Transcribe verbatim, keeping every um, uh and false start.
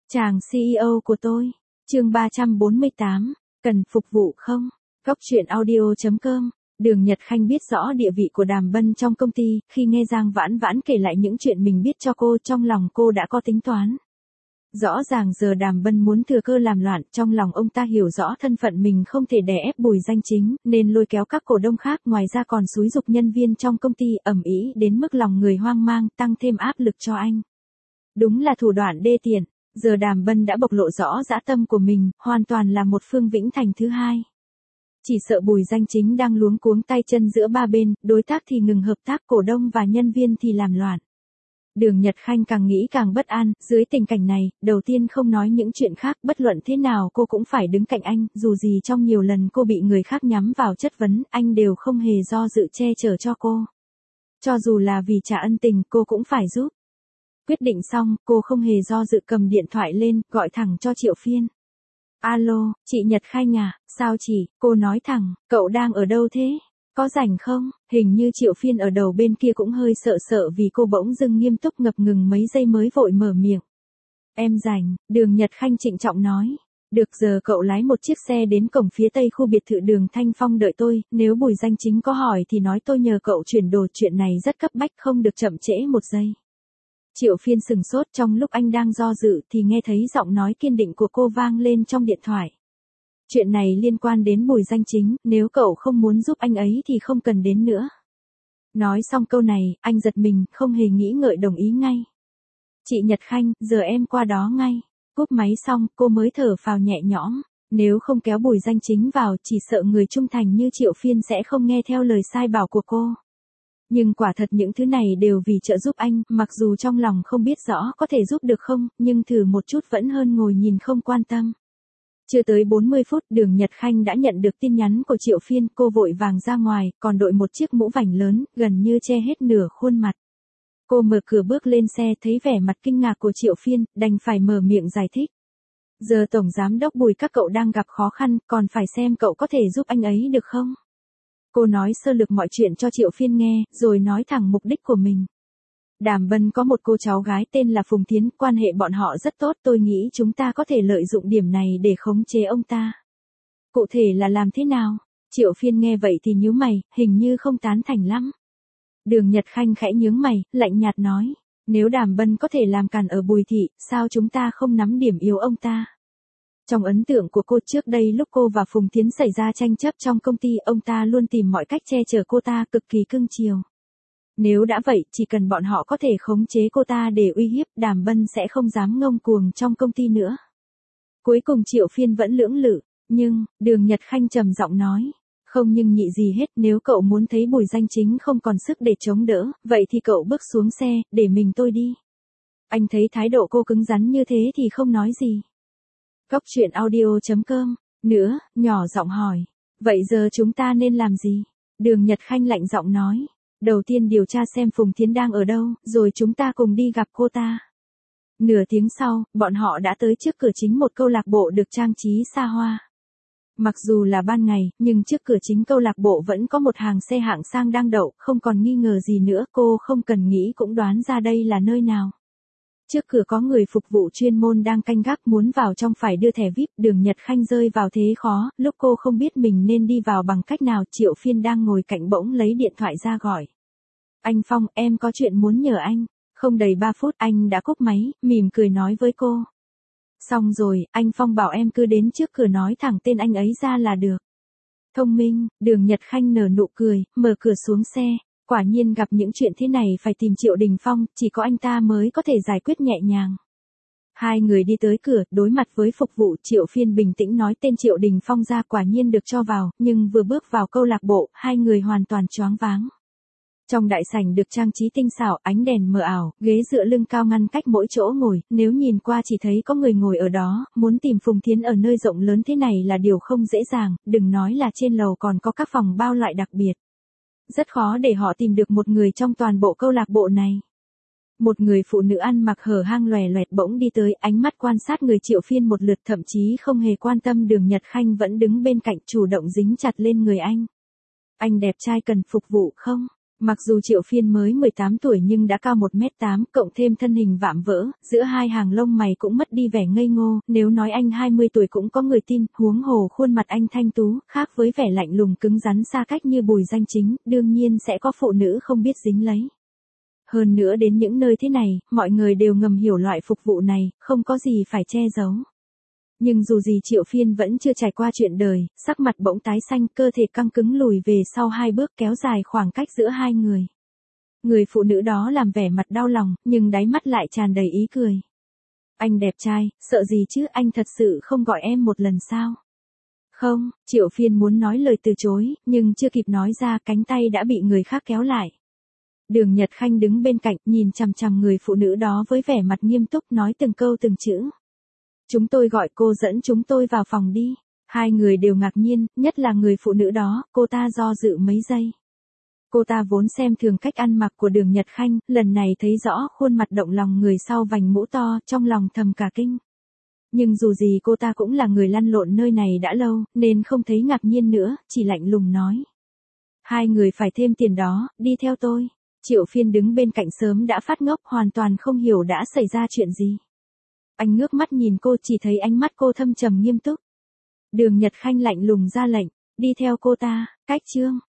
Chàng xê e ô của tôi. Chương ba trăm bốn mươi tám, cần phục vụ không? Góc truyện audio chấm com. Đường Nhật Khanh biết rõ địa vị của Đàm Bân trong công ty, khi nghe Giang Vãn Vãn kể lại những chuyện mình biết cho cô, trong lòng cô đã có tính toán. Rõ ràng giờ Đàm Bân muốn thừa cơ làm loạn, trong lòng ông ta hiểu rõ thân phận mình không thể đè ép Bùi Danh Chính, nên lôi kéo các cổ đông khác, ngoài ra còn xúi giục nhân viên trong công ty ầm ĩ đến mức lòng người hoang mang, tăng thêm áp lực cho anh. Đúng là thủ đoạn đê tiện. Giờ Đàm Bân đã bộc lộ rõ dã tâm của mình, hoàn toàn là một Phương Vĩnh Thành thứ hai. Chỉ sợ Bùi Danh Chính đang luống cuống tay chân giữa ba bên, đối tác thì ngừng hợp tác, cổ đông và nhân viên thì làm loạn. Đường Nhật Khanh càng nghĩ càng bất an, dưới tình cảnh này, đầu tiên không nói những chuyện khác, bất luận thế nào cô cũng phải đứng cạnh anh, dù gì trong nhiều lần cô bị người khác nhắm vào chất vấn, anh đều không hề do dự che chở cho cô. Cho dù là vì trả ân tình, cô cũng phải giúp. Quyết định xong, cô không hề do dự cầm điện thoại lên, gọi thẳng cho Triệu Phiên. Alo, chị Nhật Khanh à, sao chị, cô nói thẳng, cậu đang ở đâu thế? Có rảnh không? Hình như Triệu Phiên ở đầu bên kia cũng hơi sợ sợ vì cô bỗng dưng nghiêm túc ngập ngừng mấy giây mới vội mở miệng. Em rảnh, Đường Nhật Khanh trịnh trọng nói. Được, giờ cậu lái một chiếc xe đến cổng phía tây khu biệt thự Đường Thanh Phong đợi tôi, nếu Bùi Danh Chính có hỏi thì nói tôi nhờ cậu chuyển đồ, chuyện này rất cấp bách, không được chậm trễ một giây. Triệu Phiên sừng sốt, trong lúc anh đang do dự thì nghe thấy giọng nói kiên định của cô vang lên trong điện thoại. Chuyện này liên quan đến Bùi Danh Chính, nếu cậu không muốn giúp anh ấy thì không cần đến nữa. Nói xong câu này, anh giật mình, không hề nghĩ ngợi đồng ý ngay. Chị Nhật Khanh, giờ em qua đó ngay. Cúp máy xong, cô mới thở phào nhẹ nhõm. Nếu không kéo Bùi Danh Chính vào, chỉ sợ người trung thành như Triệu Phiên sẽ không nghe theo lời sai bảo của cô. Nhưng quả thật những thứ này đều vì trợ giúp anh, mặc dù trong lòng không biết rõ có thể giúp được không, nhưng thử một chút vẫn hơn ngồi nhìn không quan tâm. Chưa tới bốn mươi phút, Đường Nhật Khanh đã nhận được tin nhắn của Triệu Phiên, cô vội vàng ra ngoài, còn đội một chiếc mũ vành lớn, gần như che hết nửa khuôn mặt. Cô mở cửa bước lên xe, thấy vẻ mặt kinh ngạc của Triệu Phiên, đành phải mở miệng giải thích. Giờ Tổng Giám đốc Bùi các cậu đang gặp khó khăn, còn phải xem cậu có thể giúp anh ấy được không? Cô nói sơ lược mọi chuyện cho Triệu Phiên nghe, rồi nói thẳng mục đích của mình. Đàm Bân có một cô cháu gái tên là Phùng Thiến, quan hệ bọn họ rất tốt, tôi nghĩ chúng ta có thể lợi dụng điểm này để khống chế ông ta. Cụ thể là làm thế nào? Triệu Phiên nghe vậy thì nhíu mày, hình như không tán thành lắm. Đường Nhật Khanh khẽ nhướng mày, lạnh nhạt nói, nếu Đàm Bân có thể làm càn ở Bùi thị, sao chúng ta không nắm điểm yếu ông ta? Trong ấn tượng của cô trước đây lúc cô và Phùng Thiến xảy ra tranh chấp trong công ty, ông ta luôn tìm mọi cách che chở cô ta, cực kỳ cưng chiều. Nếu đã vậy, chỉ cần bọn họ có thể khống chế cô ta để uy hiếp, Đàm Bân sẽ không dám ngông cuồng trong công ty nữa. Cuối cùng Triệu Phiên vẫn lưỡng lự, nhưng, Đường Nhật Khanh trầm giọng nói, không nhưng nhị gì hết, nếu cậu muốn thấy Bùi Danh Chính không còn sức để chống đỡ, vậy thì cậu bước xuống xe, để mình tôi đi. Anh thấy thái độ cô cứng rắn như thế thì không nói gì. Góc truyện audio chấm com, nữa, nhỏ giọng hỏi, vậy giờ chúng ta nên làm gì? Đường Nhật Khanh lạnh giọng nói, đầu tiên điều tra xem Phùng Thiến đang ở đâu, rồi chúng ta cùng đi gặp cô ta. Nửa tiếng sau, bọn họ đã tới trước cửa chính một câu lạc bộ được trang trí xa hoa. Mặc dù là ban ngày, nhưng trước cửa chính câu lạc bộ vẫn có một hàng xe hạng sang đang đậu, không còn nghi ngờ gì nữa, cô không cần nghĩ cũng đoán ra đây là nơi nào. Trước cửa có người phục vụ chuyên môn đang canh gác, muốn vào trong phải đưa thẻ vi ai pi, Đường Nhật Khanh rơi vào thế khó, lúc cô không biết mình nên đi vào bằng cách nào, Triệu Phiên đang ngồi cạnh bỗng lấy điện thoại ra gọi. Anh Phong, em có chuyện muốn nhờ anh. Không đầy ba phút anh đã cúp máy, mỉm cười nói với cô. Xong rồi, anh Phong bảo em cứ đến trước cửa nói thẳng tên anh ấy ra là được. Thông minh, Đường Nhật Khanh nở nụ cười, mở cửa xuống xe. Quả nhiên gặp những chuyện thế này phải tìm Triệu Đình Phong, chỉ có anh ta mới có thể giải quyết nhẹ nhàng. Hai người đi tới cửa, đối mặt với phục vụ, Triệu Phiên bình tĩnh nói tên Triệu Đình Phong ra, quả nhiên được cho vào, nhưng vừa bước vào câu lạc bộ, hai người hoàn toàn choáng váng. Trong đại sảnh được trang trí tinh xảo, ánh đèn mờ ảo, ghế dựa lưng cao ngăn cách mỗi chỗ ngồi, nếu nhìn qua chỉ thấy có người ngồi ở đó, muốn tìm Phùng Thiến ở nơi rộng lớn thế này là điều không dễ dàng, đừng nói là trên lầu còn có các phòng bao loại đặc biệt. Rất khó để họ tìm được một người trong toàn bộ câu lạc bộ này. Một người phụ nữ ăn mặc hở hang lòe loẹt bỗng đi tới, ánh mắt quan sát người Triệu Phiên một lượt, thậm chí không hề quan tâm Đường Nhật Khanh vẫn đứng bên cạnh, chủ động dính chặt lên người anh. Anh đẹp trai cần phục vụ không? Mặc dù Triệu Phiên mới mười tám tuổi nhưng đã cao một mét tám, cộng thêm thân hình vạm vỡ, giữa hai hàng lông mày cũng mất đi vẻ ngây ngô, nếu nói anh hai mươi tuổi cũng có người tin, huống hồ khuôn mặt anh thanh tú, khác với vẻ lạnh lùng cứng rắn xa cách như Bùi Danh Chính, đương nhiên sẽ có phụ nữ không biết dính lấy. Hơn nữa đến những nơi thế này, mọi người đều ngầm hiểu loại phục vụ này, không có gì phải che giấu. Nhưng dù gì Triệu Phiên vẫn chưa trải qua chuyện đời, sắc mặt bỗng tái xanh, cơ thể căng cứng lùi về sau hai bước kéo dài khoảng cách giữa hai người. Người phụ nữ đó làm vẻ mặt đau lòng, nhưng đáy mắt lại tràn đầy ý cười. Anh đẹp trai, sợ gì chứ, anh thật sự không gọi em một lần sao? Không, Triệu Phiên muốn nói lời từ chối, nhưng chưa kịp nói ra cánh tay đã bị người khác kéo lại. Đường Nhật Khanh đứng bên cạnh, nhìn chằm chằm người phụ nữ đó với vẻ mặt nghiêm túc nói từng câu từng chữ. Chúng tôi gọi cô dẫn chúng tôi vào phòng đi. Hai người đều ngạc nhiên, nhất là người phụ nữ đó, cô ta do dự mấy giây. Cô ta vốn xem thường cách ăn mặc của Đường Nhật Khanh, lần này thấy rõ khuôn mặt động lòng người sau vành mũ to, trong lòng thầm cả kinh. Nhưng dù gì cô ta cũng là người lăn lộn nơi này đã lâu, nên không thấy ngạc nhiên nữa, chỉ lạnh lùng nói. Hai người phải thêm tiền đó, đi theo tôi. Triệu Phiên đứng bên cạnh sớm đã phát ngốc, hoàn toàn không hiểu đã xảy ra chuyện gì. Anh ngước mắt nhìn cô, chỉ thấy ánh mắt cô thâm trầm nghiêm túc. Đường Nhật Khanh lạnh lùng ra lệnh, đi theo cô ta, cách chương.